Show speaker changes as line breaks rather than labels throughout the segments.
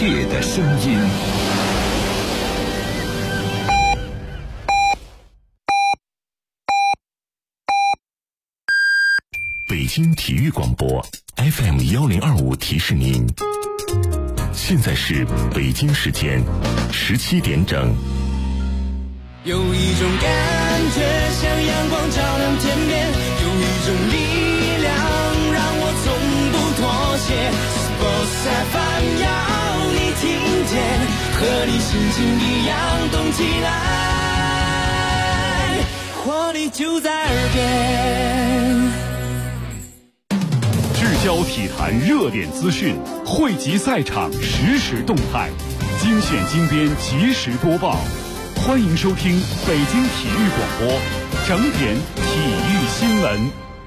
切的声音。北京体育广播 FM1025提示您，现在是北京时间17点整。
有一种感觉像阳光照亮天边，有一种力量让我从不妥协。Sports FM 要你听见，和你心情一样动起来，活力就在耳边。
聚焦体坛热点资讯，汇集赛场实时动态，精选精编及时播报。欢迎收听北京体育广播整点体育新闻。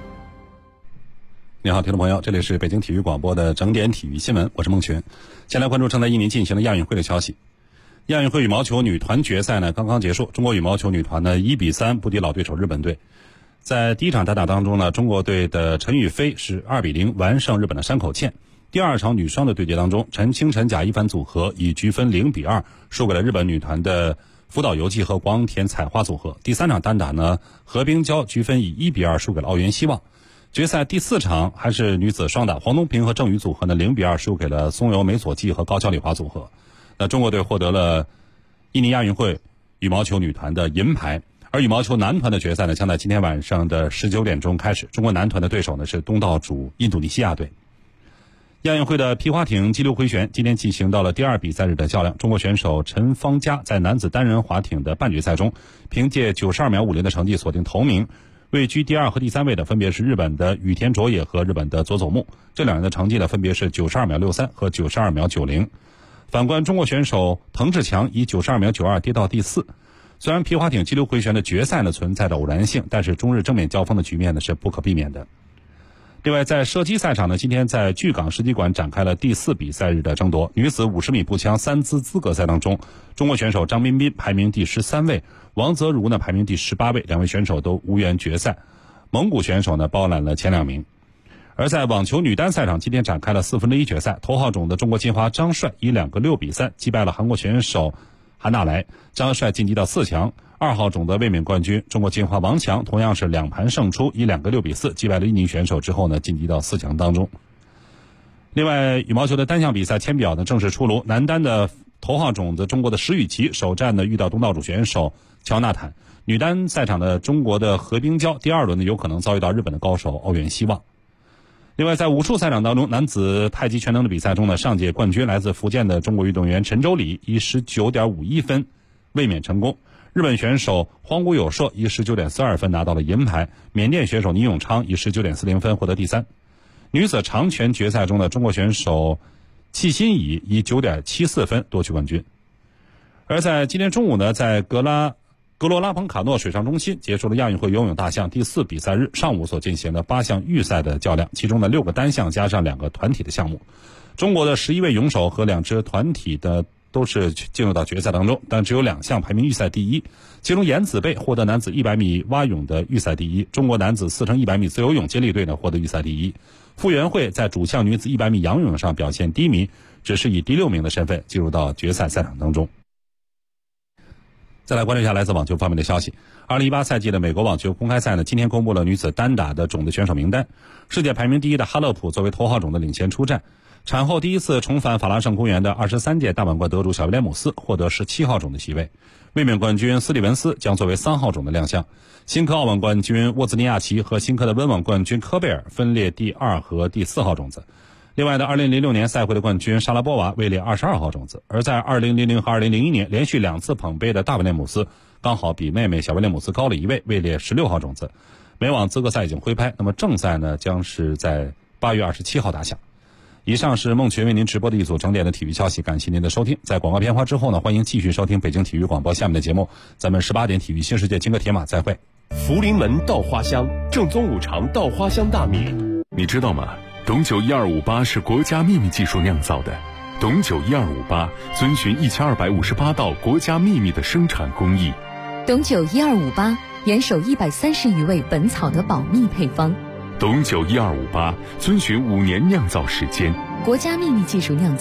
你好，听众朋友，这里是北京体育广播的整点体育新闻，我是孟群。先来关注正在印尼进行的亚运会的消息。亚运会羽毛球女团决赛呢刚刚结束，中国羽毛球女团呢1-3不敌老对手日本队。在第一场单打当中呢，中国队的陈雨菲是2-0完胜日本的山口茜。第二场女双的对决当中，陈清晨贾一凡组合以局分0-2输给了日本女团的福岛由纪和广田彩花组合。第三场单打呢，何冰娇局分以1-2输给了奥原希望。决赛第四场还是女子双打，黄东萍和郑宇组合呢0-2输给了松友美佐纪和高桥李华组合。那中国队获得了印尼亚运会羽毛球女团的银牌。而羽毛球男团的决赛呢，将在今天晚上的19点钟开始。中国男团的对手呢是东道主印度尼西亚队。亚运会的皮划艇激流回旋今天进行到了第二比赛日的较量。中国选手陈方佳在男子单人划艇的半决赛中，凭借92秒50的成绩锁定头名。位居第二和第三位的分别是日本的羽田卓也和日本的佐佐木，这两人的成绩呢分别是92秒63和92秒90。反观中国选手滕志强以92秒92跌到第4。虽然皮划艇激流回旋的决赛呢存在着偶然性，但是中日正面交锋的局面呢是不可避免的。另外，在射击赛场呢，今天在巨港射击馆展开了第4比赛日的争夺。女子50米步枪3姿资格赛当中，中国选手张彬彬排名第13位，王泽如呢排名第18位，两位选手都无缘决赛。蒙古选手呢包揽了前2名。而在网球女单赛场，今天展开了1/4决赛，头号种的中国金花张帅以2个6比3击败了韩国选手韩纳莱，张帅晋级到4强。2号种的卫冕冠军中国金花王强同样是2盘胜出，以2个6比4击败了印尼选手之后呢，晋级到4强当中。另外，羽毛球的单项比赛签表呢正式出炉，男单的头号种子中国的石宇奇首战呢遇到东道主选手乔纳坦，女单赛场的中国的何冰娇第2轮呢有可能遭遇到日本的高手奥原希望。另外，在武术赛场当中，男子太极拳能的比赛中呢，上届冠军来自福建的中国运动员陈周礼以19.51分卫冕成功。日本选手荒谷有社以19.42分拿到了银牌，缅甸选手倪永昌以19.40分获得第3。女子长拳决赛中的中国选手戚欣怡以9.74分夺取冠军。而在今天中午呢，在格罗拉彭卡诺水上中心结束了亚运会游泳大项第4比赛日上午所进行的8项预赛的较量，其中的6个单项加上2个团体的项目。中国的11位泳手和2支团体的都是进入到决赛当中，但只有2项排名预赛第一。其中颜子贝获得男子100米蛙泳的预赛第一，中国男子4×100米自由泳接力队呢获得预赛第一。傅园慧在主项女子100米仰泳上表现低迷，只是以第6名的身份进入到决赛赛场当中。再来关注一下来自网球方面的消息。2018赛季的美国网球公开赛呢，今天公布了女子单打的种子选手名单。世界排名第1的哈勒普作为头号种的领先出战。产后第一次重返法拉盛公园的23届大满贯得主小威廉姆斯获得17号种的席位。卫冕冠军斯蒂文斯将作为3号种的亮相。新科奥运冠军沃兹尼亚奇和新科的温网冠军科贝尔分列第2和第4号种子。另外的2006年赛会的冠军莎拉波娃位列22号种子。而在2000和2001年连续2次捧杯的大威廉姆斯刚好比妹妹小威廉姆斯高了1位，位列16号种子。美网资格赛已经挥拍，那么正赛呢将是在8月27号打响。以上是孟群为您直播的一组整点的体育消息，感谢您的收听。在广告片花之后呢，欢迎继续收听北京体育广播下面的节目，咱们18点体育新世界金戈铁马再会。
福临门稻花香，正宗五常稻花香大米，
你知道吗？董酒1258是国家秘密技术酿造的。董酒1258遵循1258道国家秘密的生产工艺。
董酒1258严守130余味本草的保密配方。
董酒1258遵循5年酿造时间，
国家秘密技术酿造，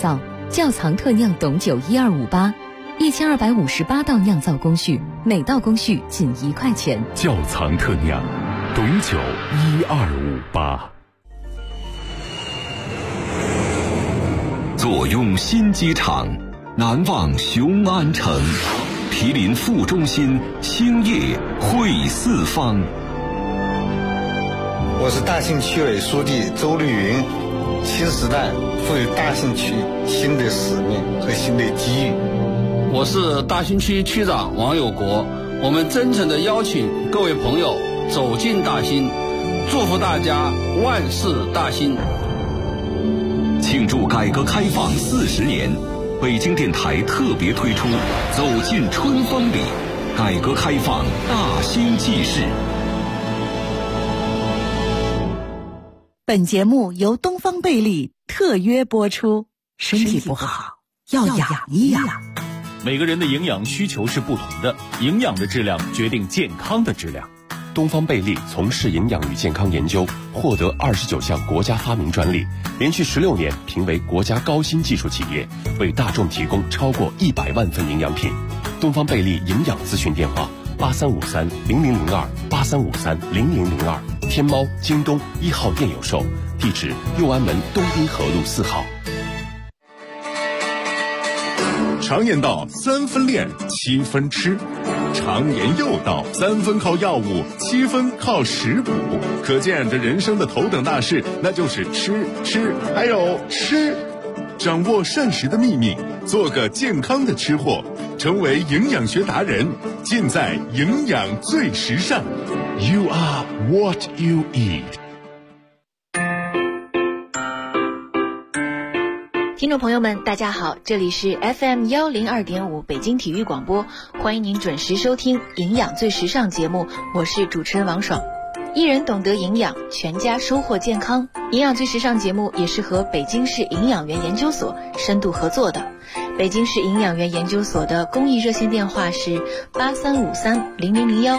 窖藏特酿董酒1258，1258道酿造工序，每道工序仅1块钱。
窖藏特酿董酒1258。
坐拥新机场，难忘雄安城，毗邻副中心，兴业汇四方。
我是大兴区委书记周绿云。新时代赋予大兴区新的使命和新的机遇。
我是大兴区区长王有国，我们真诚地邀请各位朋友走进大兴，祝福大家万事大兴。
庆祝改革开放40年，北京电台特别推出《走进春风里》，改革开放大兴纪事。
本节目由东方贝利特约播出。身体不好要养一养。
每个人的营养需求是不同的，营养的质量决定健康的质量。
东方贝利从事营养与健康研究，获得29项国家发明专利，连续16年评为国家高新技术企业，为大众提供超过100万份营养品。东方贝利营养咨询电话83530002，83530002，天猫、京东1号店有售，地址右安门东滨河路4号。
常言道3分练7分吃，常言又道3分靠药物7分靠食补，可见这人生的头等大事那就是吃还有吃。掌握膳食的秘密，做个健康的吃货，成为营养学达人，尽在营养最时尚。 You are what you eat。
听众朋友们大家好，这里是 FM102.5 北京体育广播，欢迎您准时收听营养最时尚节目，我是主持人王爽。一人懂得营养，全家收获健康。营养最时尚节目也是和北京市营养员研究所深度合作的。北京市营养员研究所的公益热线电话是83530001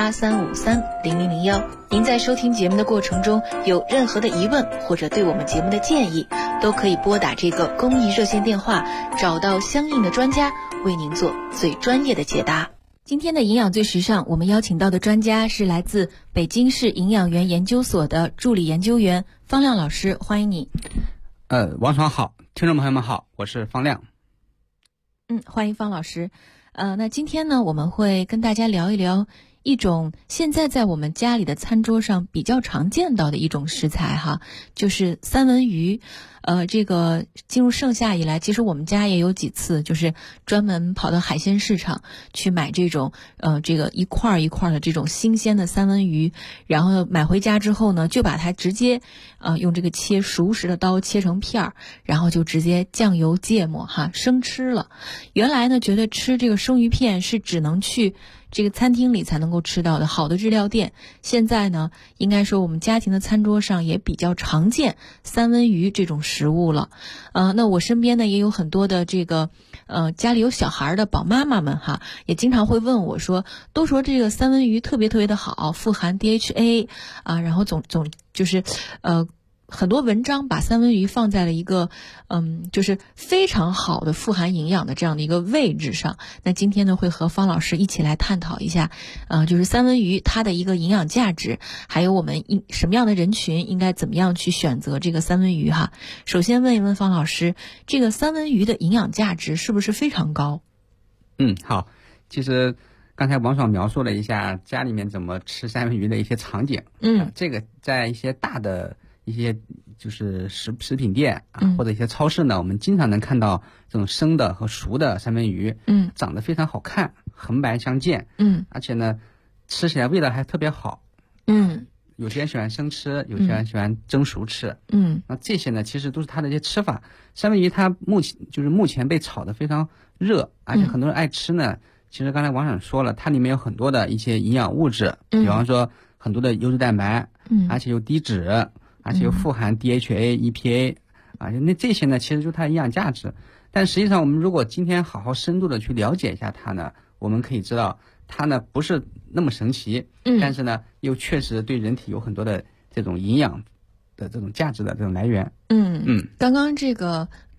83530001。您在收听节目的过程中有任何的疑问或者对我们节目的建议，都可以拨打这个公益热线电话，找到相应的专家为您做最专业的解答。今天的营养最时尚，我们邀请到的专家是来自北京市营养员研究所的助理研究员方亮老师，欢迎你。
王爽好，听众朋友们好，我是方亮。
欢迎方老师。那今天呢，我们会跟大家聊一聊一种现在在我们家里的餐桌上比较常见到的一种食材哈，就是三文鱼。这个进入盛夏以来，其实我们家也有几次就是专门跑到海鲜市场去买这种这个一块一块的这种新鲜的三文鱼，然后买回家之后呢，就把它直接用这个切熟食的刀切成片儿，然后就直接酱油芥末生吃了。原来呢觉得吃这个生鱼片是只能去这个餐厅里才能够吃到的好的日料店，现在呢应该说我们家庭的餐桌上也比较常见三文鱼这种食物了。那我身边呢也有很多的这个家里有小孩的宝妈妈们也经常会问我说，都说这个三文鱼特别特别的好，富含 DHA 然后总就是很多文章把三文鱼放在了一个就是非常好的富含营养的这样的一个位置上。那今天呢会和方老师一起来探讨一下就是三文鱼它的一个营养价值，还有我们什么样的人群应该怎么样去选择这个三文鱼首先问一问方老师，这个三文鱼的营养价值是不是非常高？
好，其实刚才王爽描述了一下家里面怎么吃三文鱼的一些场景。这个在一些大的一些就是食品店或者一些超市呢，我们经常能看到这种生的和熟的三文鱼，长得非常好看，横白相间，而且呢吃起来味道还特别好，有些人喜欢生吃，有些人喜欢蒸熟吃，那这些呢其实都是它的一些吃法。三文鱼它目前被炒得非常热，而且很多人爱吃呢。其实刚才王爽说了，它里面有很多的一些营养物质，比方说很多的优质蛋白，而且有低脂，而且又富含 DHA、EPA 那这些呢其实就是它的营养价值。但实际上我们如果今天好好深度的去了解一下它呢，我们可以知道它呢不是那么神奇，但是呢又确实对人体有很多的这种营养的这种价值的这种来源。
刚刚这个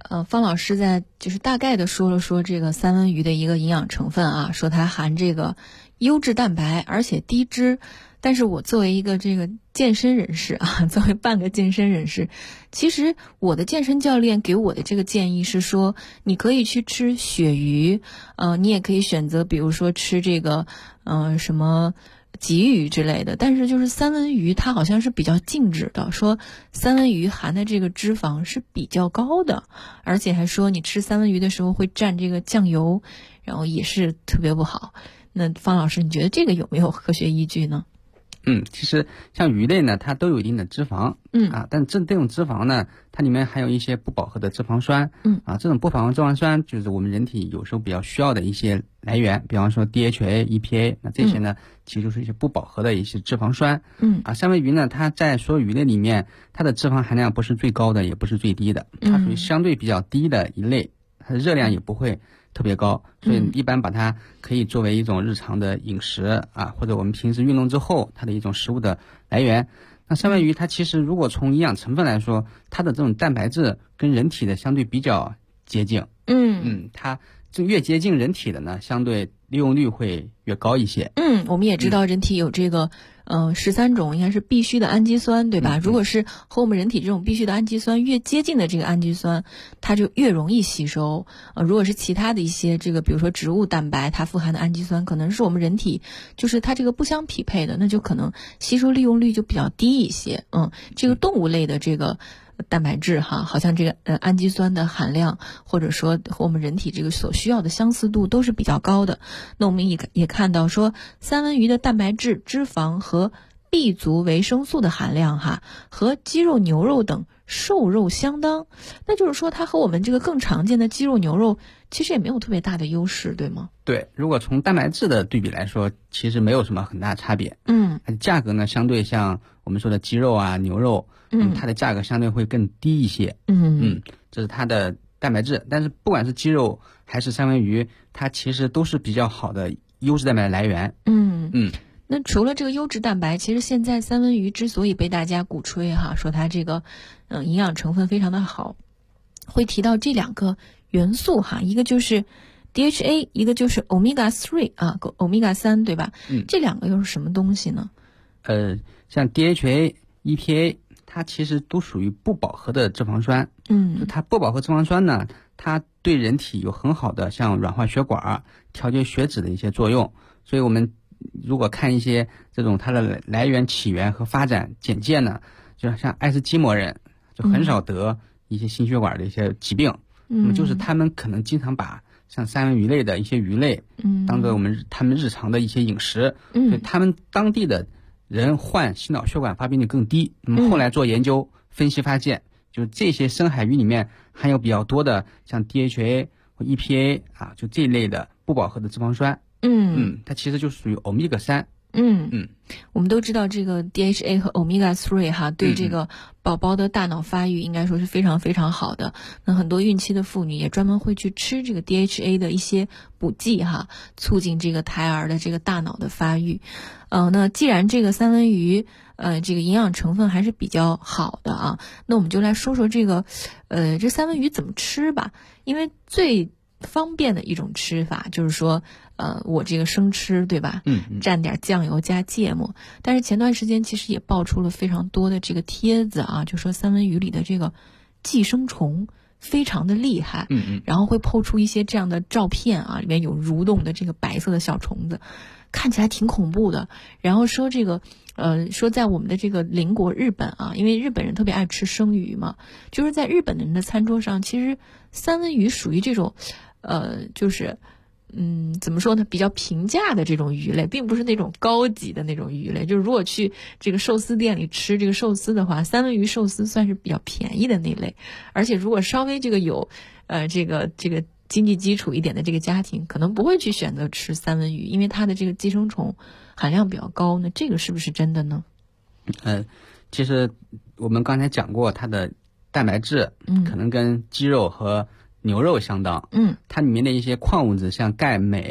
方老师在就是大概的说了说这个三文鱼的一个营养成分啊，说它含这个优质蛋白，而且低脂。但是我作为一个这个健身人士啊，作为半个健身人士，其实我的健身教练给我的这个建议是说，你可以去吃鳕鱼，你也可以选择比如说吃这个什么鲫鱼之类的，但是就是三文鱼它好像是比较禁止的，说三文鱼含的这个脂肪是比较高的，而且还说你吃三文鱼的时候会蘸这个酱油，然后也是特别不好。那方老师，你觉得这个有没有科学依据呢？
其实像鱼类呢，它都有一定的脂肪，但这种脂肪呢，它里面含有一些不饱和的脂肪酸，这种不饱和脂肪酸就是我们人体有时候比较需要的一些来源，比方说 DHA、EPA， 那这些呢，其实就是一些不饱和的一些脂肪酸，三文鱼呢，它在所有鱼类里面，它的脂肪含量不是最高的，也不是最低的，它属于相对比较低的一类，它的热量也不会特别高，所以一般把它可以作为一种日常的饮食或者我们平时运动之后它的一种食物的来源。那三文鱼它其实如果从营养成分来说，它的这种蛋白质跟人体的相对比较接近，它就越接近人体的呢，相对利用率会越高一些。
我们也知道人体有这个13种应该是必需的氨基酸，对吧？如果是和我们人体这种必需的氨基酸越接近的这个氨基酸，它就越容易吸收。如果是其他的一些这个比如说植物蛋白，它富含的氨基酸可能是我们人体就是它这个不相匹配的，那就可能吸收利用率就比较低一些。这个动物类的这个蛋白质好像这个氨基酸的含量或者说和我们人体这个所需要的相似度都是比较高的。那我们也看到说三文鱼的蛋白质、脂肪和 B 族维生素的含量和鸡肉、牛肉等瘦肉相当，那就是说它和我们这个更常见的鸡肉、牛肉其实也没有特别大的优势，对吗？
对，如果从蛋白质的对比来说，其实没有什么很大差别。价格呢，相对像我们说的鸡肉牛肉，它的价格相对会更低一些。这是它的蛋白质，但是不管是鸡肉还是三文鱼，它其实都是比较好的优质蛋白的来源。
那除了这个优质蛋白，其实现在三文鱼之所以被大家鼓吹说它这个营养成分非常的好，会提到这两个元素一个就是 DHA， 一个就是 Omega 3Omega 3，对吧？这两个又是什么东西呢？
像 DHA、EPA， 它其实都属于不饱和的脂肪酸。就它不饱和脂肪酸呢，它对人体有很好的像软化血管、调节血脂的一些作用。所以我们如果看一些这种它的来源、起源和发展简介呢，就像爱斯基摩人就很少得一些心血管的一些疾病。那么就是他们可能经常把像三文鱼类的一些鱼类当做他们日常的一些饮食，所以他们当地的人患心脑血管发病率更低。那么后来做研究分析发现，就这些深海鱼里面含有比较多的像 DHA 或 EPA 就这一类的不饱和的脂肪酸。它其实就属于 Omega 3。
我们都知道这个 DHA 和 Omega 3对这个宝宝的大脑发育应该说是非常非常好的。那很多孕期的妇女也专门会去吃这个 DHA 的一些补剂促进这个胎儿的这个大脑的发育。那既然这个三文鱼这个营养成分还是比较好的那我们就来说说这个这三文鱼怎么吃吧。因为最方便的一种吃法就是说我这个生吃，对吧？蘸点酱油加芥末。但是前段时间其实也爆出了非常多的这个帖子就说三文鱼里的这个寄生虫非常的厉害，然后会抛出一些这样的照片里面有蠕动的这个白色的小虫子，看起来挺恐怖的。然后说这个说在我们的这个邻国日本因为日本人特别爱吃生鱼嘛，就是在日本人的餐桌上，其实三文鱼属于这种就是怎么说呢，比较平价的这种鱼类，并不是那种高级的那种鱼类。就是如果去这个寿司店里吃这个寿司的话，三文鱼寿司算是比较便宜的那类。而且如果稍微这个有这个经济基础一点的这个家庭，可能不会去选择吃三文鱼，因为它的这个寄生虫含量比较高。那这个是不是真的呢？
其实我们刚才讲过，它的蛋白质可能跟鸡肉和牛肉相当。它里面的一些矿物质像钙、镁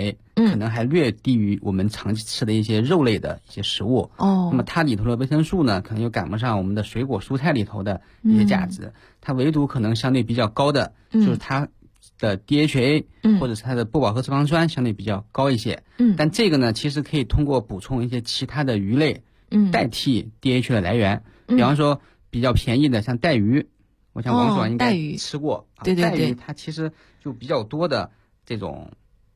可能还略低于我们常吃的一些肉类的一些食物。那么它里头的维生素呢，可能又赶不上我们的水果蔬菜里头的一些价值。它唯独可能相对比较高的，就是它的 DHA 或者是它的不饱和脂肪酸相对比较高一些。但这个呢，其实可以通过补充一些其他的鱼类，代替 DHA 的来源。比方说比较便宜的像带鱼，我想王爽应该吃过。
对，
带鱼它其实就比较多的这种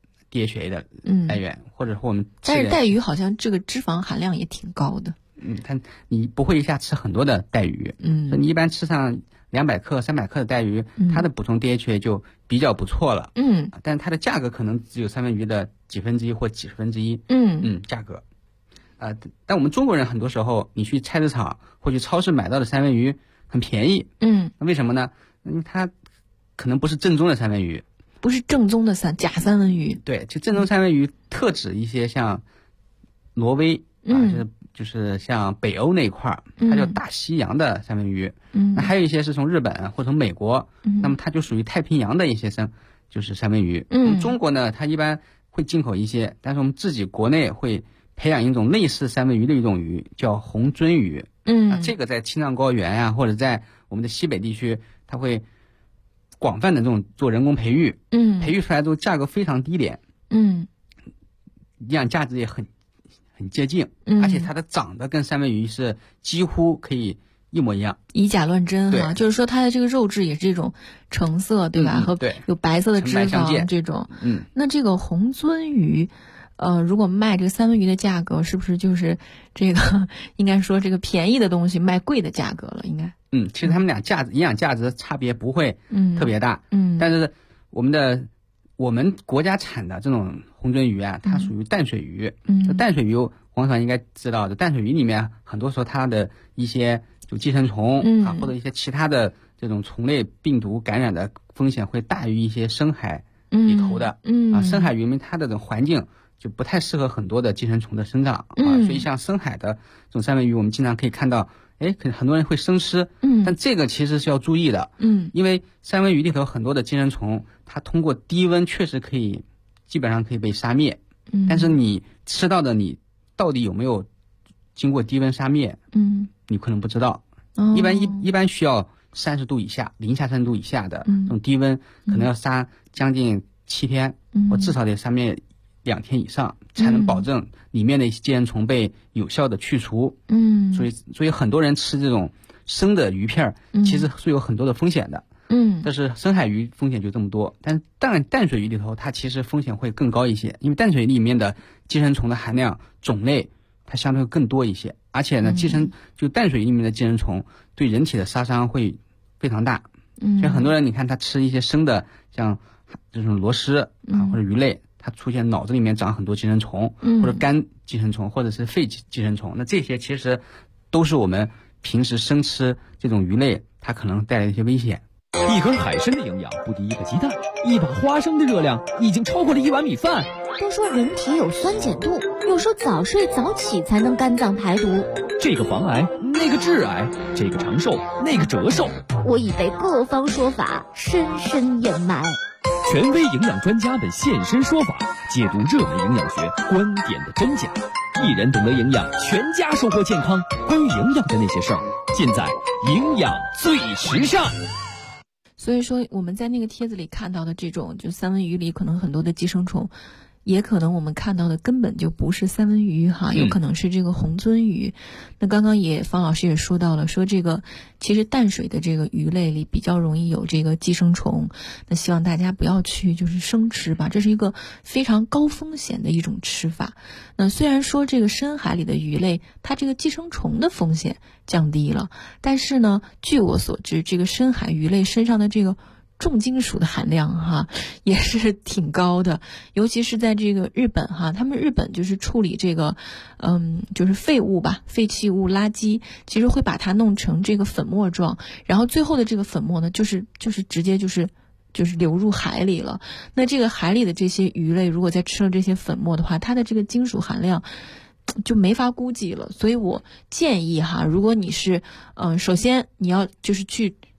DHA 的来源，或者说我们
但是带鱼好像这个脂肪含量也挺高的。
你不会一下吃很多的带鱼，所以你一般吃上200克、300克的带鱼，它的补充 DHA 就比较不错了。但是它的价格可能只有三文鱼的几分之一或几十分之一。价格。但我们中国人很多时候，你去菜市场或去超市买到的三文鱼很便宜。那为什么呢？因为它可能不是正宗的三文鱼，
不是正宗的假三文鱼。
对，就正宗三文鱼特指一些像挪威就是像北欧那一块儿，它叫大西洋的三文鱼。那还有一些是从日本或从美国，那么它就属于太平洋的一些三文鱼。中国呢，它一般会进口一些，但是我们自己国内会培养一种类似三文鱼的一种鱼，叫红鳟鱼。这个在青藏高原呀，或者在我们的西北地区，它会广泛的这种做人工培育。培育出来之后价格非常低廉。营养价值也很接近。而且它的长得跟三文鱼是几乎可以一模一样，
以假乱真哈，就是说它的这个肉质也是这种橙色，对吧？和有白色的脂肪这种。那这个红鳟鱼，如果卖这个三文鱼的价格，是不是就是这个应该说这个便宜的东西卖贵的价格了？应该。
其实它们俩营养价值差别不会特别大。但是我们国家产的这种红鳟鱼啊，它属于淡水鱼。淡水鱼王爽应该知道的，淡水鱼里面很多时候它的一些就寄生虫或者一些其他的这种虫类病毒感染的风险会大于一些深海里头的。深海鱼因为它的这种环境就不太适合很多的寄生虫的生长。所以像深海的这种三文鱼，我们经常可以看到，很多人会生吃。但这个其实是要注意的。因为三文鱼里头很多的寄生虫，它通过低温确实基本上可以被杀灭。但是你吃到的你到底有没有经过低温杀灭？你可能不知道。一般需要30度以下，零下30度以下的这种低温，可能要杀将近7天，或至少得杀灭2天以上，才能保证里面的一些寄生虫被有效的去除。所以很多人吃这种生的鱼片其实是有很多的风险的。但是深海鱼风险就这么多，但淡水鱼里头它其实风险会更高一些，因为淡水里面的寄生虫的含量种类它相对更多一些，而且呢就淡水里面的寄生虫对人体的杀伤会非常大。所以很多人你看他吃一些生的像这种螺蛳或者鱼类，它出现脑子里面长很多寄生虫，或者肝寄生虫，或者是肺寄生虫，那这些其实都是我们平时生吃这种鱼类它可能带来的一些危险。
一根海参的营养不敌一个鸡蛋，一把花生的热量已经超过了1碗米饭。
都说人体有酸碱度，有时候早睡早起才能肝脏排毒。
这个防癌，那个致癌，这个长寿，那个折寿。
我已被各方说法深深掩埋。
权威营养专家的现身说法，解读热门营养学观点的真假。一人懂得营养，全家收获健康。关于营养的那些事儿，尽在营养最时尚。
所以说我们在那个帖子里看到的这种就三文鱼里可能很多的寄生虫，也可能我们看到的根本就不是三文鱼哈，有可能是这个红鳟鱼。那刚刚方老师也说到了，说这个其实淡水的这个鱼类里比较容易有这个寄生虫，那希望大家不要去就是生吃吧，这是一个非常高风险的一种吃法。那虽然说这个深海里的鱼类它这个寄生虫的风险降低了，但是呢据我所知，这个深海鱼类身上的这个重金属的含量哈也是挺高的，尤其是在这个日本哈，他们日本就是处理这个就是废物吧，废弃物垃圾，其实会把它弄成这个粉末状，然后最后的这个粉末呢就是直接就是流入海里了。那这个海里的这些鱼类如果再吃了这些粉末的话，它的这个金属含量就没法估计了。所以我建议哈，如果你是首先你要就是去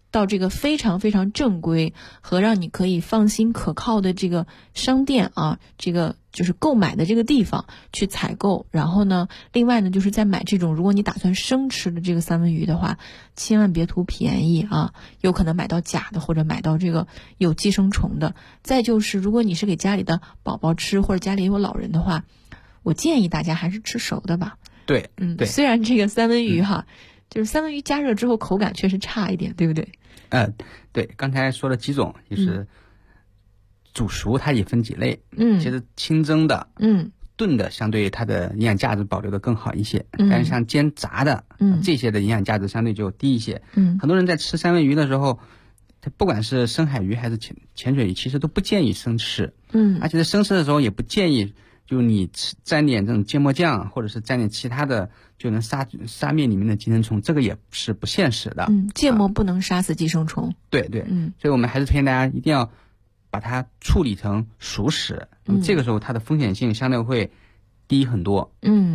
到这个非常非常正规和让你可以放心可靠的这个商店啊，这个就是购买的这个地方去采购。然后呢，另外呢，就是在买这种如果你打算生吃的这个三文鱼的话，千万别图便宜啊，有可能买到假的或者买到这个有寄生虫的。再就是如果你是给家里的宝宝吃或者家里有老人的话，我建议大家还是吃熟的吧。
对，对，
虽然这个三文鱼就是三文鱼加热之后口感确实差一点，对不对？
对，刚才说了几种，就是煮熟它也分几类。其实清蒸的，炖的相对它的营养价值保留的更好一些。但是像煎炸的，这些的营养价值相对就低一些。很多人在吃三文鱼的时候，它不管是深海鱼还是潜水鱼，其实都不建议生吃。而且在生吃的时候也不建议，就你沾点这种芥末酱，或者是沾点其他的，就能杀灭里面的寄生虫，这个也是不现实的。
芥末不能杀死寄生虫。
对，所以我们还是推荐大家一定要把它处理成熟食，这个时候它的风险性相对会低很多。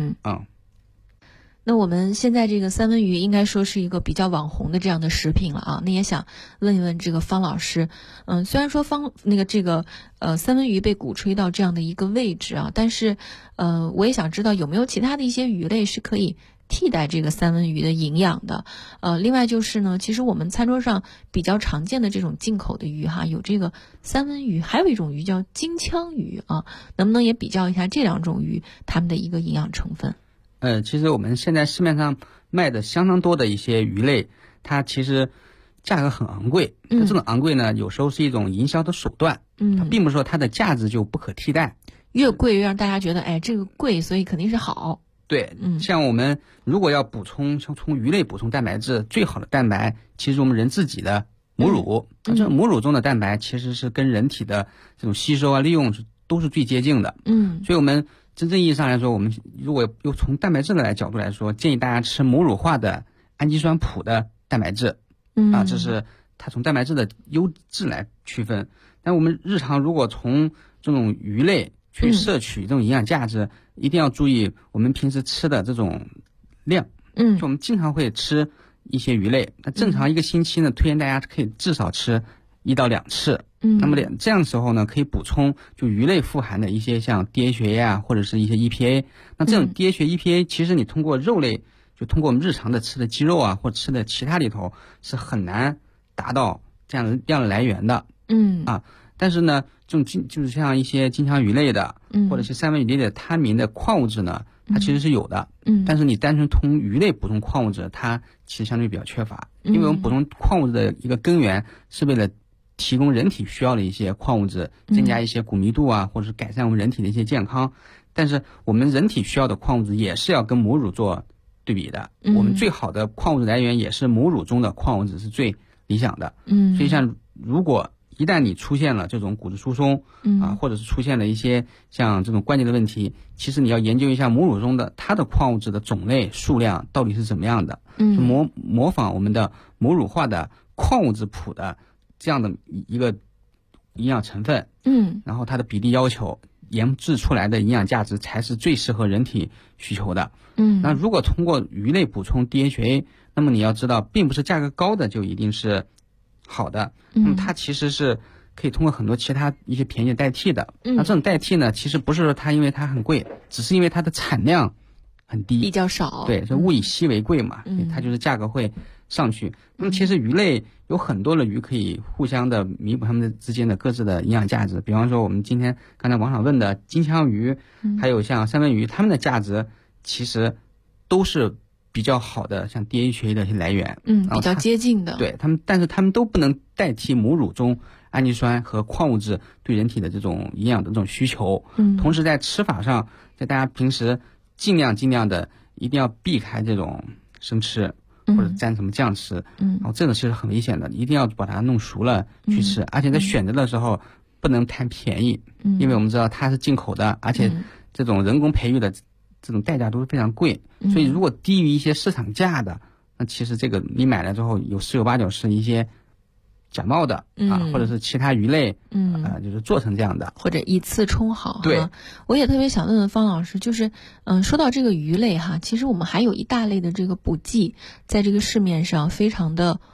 那我们现在这个三文鱼应该说是一个比较网红的这样的食品了啊。那也想问一问这个方老师，虽然说三文鱼被鼓吹到这样的一个位置啊，但是我也想知道有没有其他的一些鱼类是可以替代这个三文鱼的营养的。另外就是呢，其实我们餐桌上比较常见的这种进口的鱼有这个三文鱼，还有一种鱼叫金枪鱼啊，能不能也比较一下这两种鱼它们的一个营养成分？
其实我们现在市面上卖的相当多的一些鱼类，它其实价格很昂贵。这种昂贵呢，有时候是一种营销的手段。它并不是说它的价值就不可替代，
越贵越让大家觉得这个贵，所以肯定是好。
对，像我们如果要从鱼类补充蛋白质，最好的蛋白其实我们人自己的母乳。这母乳中的蛋白其实是跟人体的这种吸收利用都是最接近的。所以我们真正意义上来说，我们如果又从蛋白质的角度来说，建议大家吃母乳化的氨基酸谱的蛋白质。这是它从蛋白质的优质来区分。但我们日常如果从这种鱼类去摄取这种营养价值，一定要注意我们平时吃的这种量。就我们经常会吃一些鱼类，那正常一个星期呢，推荐大家可以至少吃1到2次。那么这样的时候呢，可以补充就鱼类富含的一些像 DHA 啊，或者是一些 EPA。那这种 DHA、EPA 其实你通过肉类，就通过我们日常的吃的鸡肉啊，或者吃的其他里头是很难达到这样的来源的。但是呢，就是像一些金枪鱼类的，或者是三文鱼类的它们的矿物质呢，它其实是有的。但是你单纯从鱼类补充矿物质，它其实相对比较缺乏。因为我们补充矿物质的一个根源是为了提供人体需要的一些矿物质，增加一些骨密度啊，或者是改善我们人体的一些健康。但是我们人体需要的矿物质也是要跟母乳做对比的。我们最好的矿物质来源也是母乳中的矿物质是最理想的。所以像如果一旦你出现了这种骨质疏松或者是出现了一些像这种关节的问题，其实你要研究一下母乳中的它的矿物质的种类数量到底是怎么样的。模仿我们的母乳化的矿物质谱的这样的一个营养成分，然后它的比例要求研制出来的营养价值才是最适合人体需求的。那如果通过鱼类补充 DHA， 那么你要知道并不是价格高的就一定是好的。那么它其实是可以通过很多其他一些便宜代替的。那这种代替呢，其实不是说它因为它很贵，只是因为它的产量很低，
比较少。
对，这物以稀为贵嘛，它就是价格会上去。那么其实鱼类有很多的鱼可以互相的弥补它们之间的各自的营养价值。比方说我们刚才网上问的金枪鱼，还有像三文鱼，它们的价值其实都是比较好的，像 DHA 的一些来源，
比较接近的。
对，但是它们都不能代替母乳中氨基酸和矿物质对人体的这种营养的这种需求。同时在吃法上，在大家平时尽量的一定要避开这种生吃或者蘸什么酱吃。然后这个其实很危险的，一定要把它弄熟了去吃。而且在选择的时候不能贪便宜，因为我们知道它是进口的，而且这种人工培育的这种代价都是非常贵。所以如果低于一些市场价的，那其实这个你买了之后有10有8九是一些假冒的或者是其他鱼类就是做成这样的，
或者以次充好。
对，
我也特别想问问方老师，就是说到这个鱼类其实我们还有一大类的这个补剂在这个市面上非常的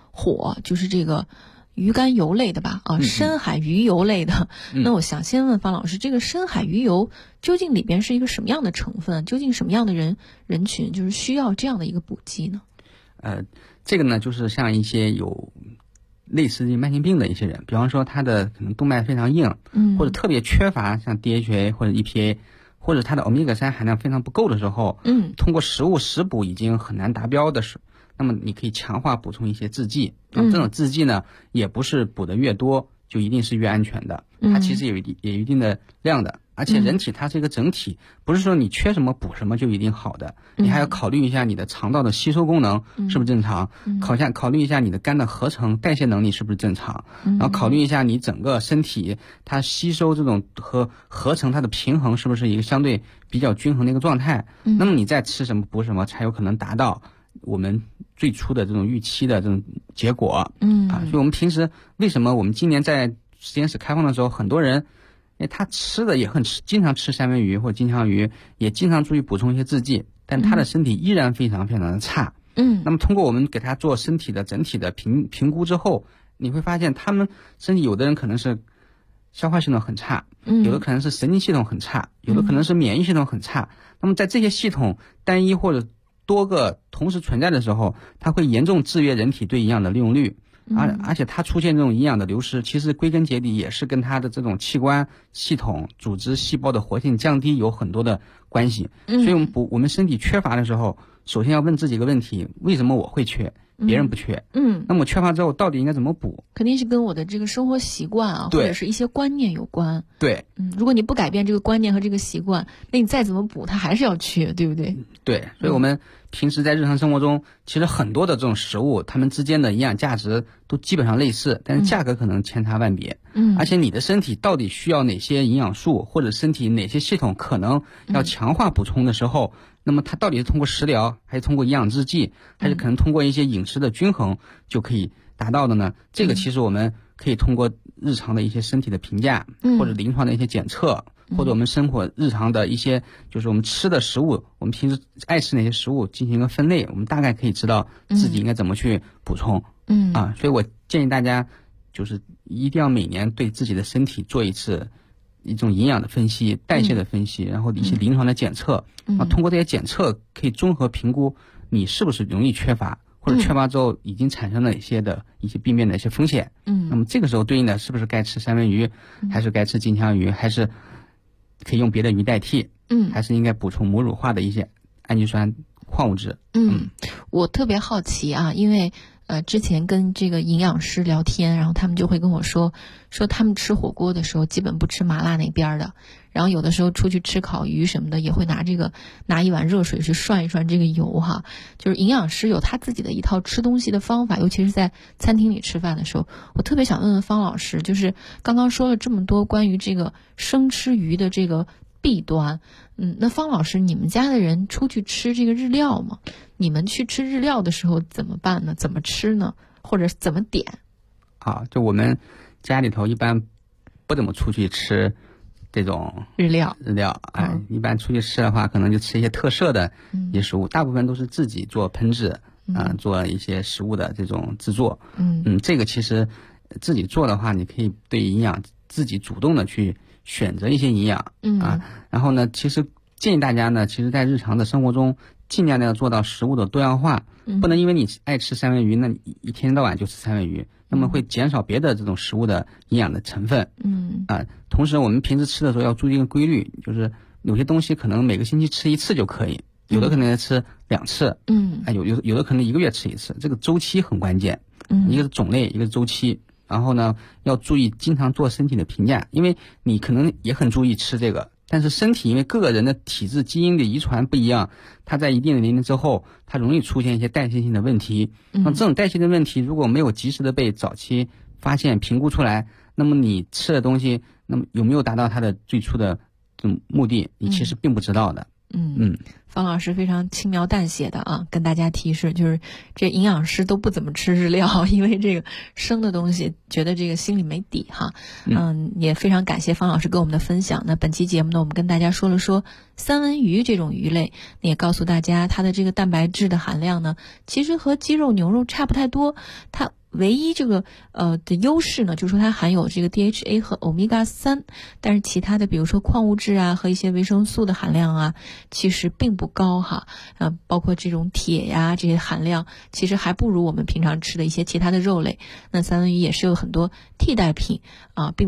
火，就是这个鱼肝油类的吧？深海鱼油类的。那我想先问方老师，这个深海鱼油究竟里边是一个什么样的成分？究竟什么样的人群就是需要这样的一个补剂呢？
这个呢，就是像一些有类似于慢性病的一些人，比方说他的可能动脉非常硬，或者特别缺乏像 DHA 或者 EPA， 或者他的欧米伽3含量非常不够的时候，通过食物食补已经很难达标的时候，那么你可以强化补充一些制剂。这种制剂呢，也不是补的越多就一定是越安全的，它其实有一定的量的。而且人体它是一个整体，不是说你缺什么补什么就一定好的，你还要考虑一下你的肠道的吸收功能是不是正常，考虑一下你的肝的合成代谢能力是不是正常，然后考虑一下你整个身体它吸收这种和合成它的平衡是不是一个相对比较均衡的一个状态，那么你再吃什么补什么才有可能达到我们最初的这种预期的这种结果。所以我们平时为什么我们今年在实验室开放的时候，很多人他吃的也经常吃三文鱼或金枪鱼，也经常注意补充一些制剂，但他的身体依然非常非常的差。那么通过我们给他做身体的整体的评估之后，你会发现他们身体有的人可能是消化系统很差，有的可能是神经系统很差，有的可能是免疫系统很差。那么在这些系统单一或者多个同时存在的时候，它会严重制约人体对营养的利用率。而且它出现这种营养的流失，其实归根结底也是跟它的这种器官系统、组织、细胞的活性降低有很多的关系。所以我们身体缺乏的时候，首先要问自己一个问题：为什么我会缺？别人不缺。那么缺乏之后到底应该怎么补？
肯定是跟我的这个生活习惯啊，或者是一些观念有关。
对，
如果你不改变这个观念和这个习惯，那你再怎么补，它还是要缺，对不对？
对，所以我们平时在日常生活中，其实很多的这种食物，它们之间的营养价值都基本上类似，但是价格可能千差万别。而且你的身体到底需要哪些营养素，或者身体哪些系统可能要强化补充的时候，那么它到底是通过食疗，还是通过营养制剂，还是可能通过一些饮食的均衡就可以达到的呢？这个其实我们可以通过日常的一些身体的评价，或者临床的一些检测，或者我们生活日常的一些，就是我们吃的食物，我们平时爱吃哪些食物进行一个分类，我们大概可以知道自己应该怎么去补充。所以我建议大家就是一定要每年对自己的身体做一种营养的分析、代谢的分析，然后一些临床的检测，通过这些检测可以综合评估你是不是容易缺乏，或者缺乏之后已经产生了一些病变的一些风险。那么这个时候对应的是不是该吃三文鱼，还是该吃金枪鱼，还是可以用别的鱼代替，还是应该补充母乳化的一些氨基酸矿物质。
我特别好奇啊，因为之前跟这个营养师聊天，然后他们就会跟我说他们吃火锅的时候基本不吃麻辣那边的，然后有的时候出去吃烤鱼什么的也会拿一碗热水去涮一涮这个油哈。就是营养师有他自己的一套吃东西的方法，尤其是在餐厅里吃饭的时候，我特别想问问方老师，就是刚刚说了这么多关于这个生吃鱼的这个弊端，那方老师，你们家的人出去吃这个日料吗？你们去吃日料的时候怎么办呢？怎么吃呢？或者怎么点？
就我们家里头一般不怎么出去吃这种
日料，
一般出去吃的话，可能就吃一些特色的一些食物，大部分都是自己做烹制，做一些食物的这种制作。这个其实自己做的话，你可以对营养自己主动的去选择一些营养，然后呢，其实建议大家呢，其实在日常的生活中尽量的要做到食物的多样化，不能因为你爱吃三文鱼，那你一天到晚就吃三文鱼，那么会减少别的这种食物的营养的成分。同时我们平时吃的时候要注意一个规律，就是有些东西可能每个星期吃一次就可以，有的可能要吃2次，有的可能1个月吃一次，这个周期很关键。一个是种类，一个是周期。然后呢，要注意经常做身体的评价，因为你可能也很注意吃这个，但是身体因为各个人的体质基因的遗传不一样，它在一定的年龄之后，它容易出现一些代谢性的问题。那这种代谢的问题如果没有及时的被早期发现评估出来，那么你吃的东西，那么有没有达到它的最初的这种目的，你其实并不知道的。
方老师非常轻描淡写的啊，跟大家提示，就是这营养师都不怎么吃日料，因为这个生的东西觉得这个心里没底哈。也非常感谢方老师跟我们的分享。那本期节目呢，我们跟大家说了三文鱼这种鱼类，也告诉大家它的这个蛋白质的含量呢，其实和鸡肉、牛肉差不太多，它唯一这个的优势呢，就是说它含有这个 DHA 和欧米伽3，但是其他的比如说矿物质啊和一些维生素的含量啊，其实并不高哈。包括这种铁呀这些含量，其实还不如我们平常吃的一些其他的肉类。那三文鱼也是有很多替代品啊，并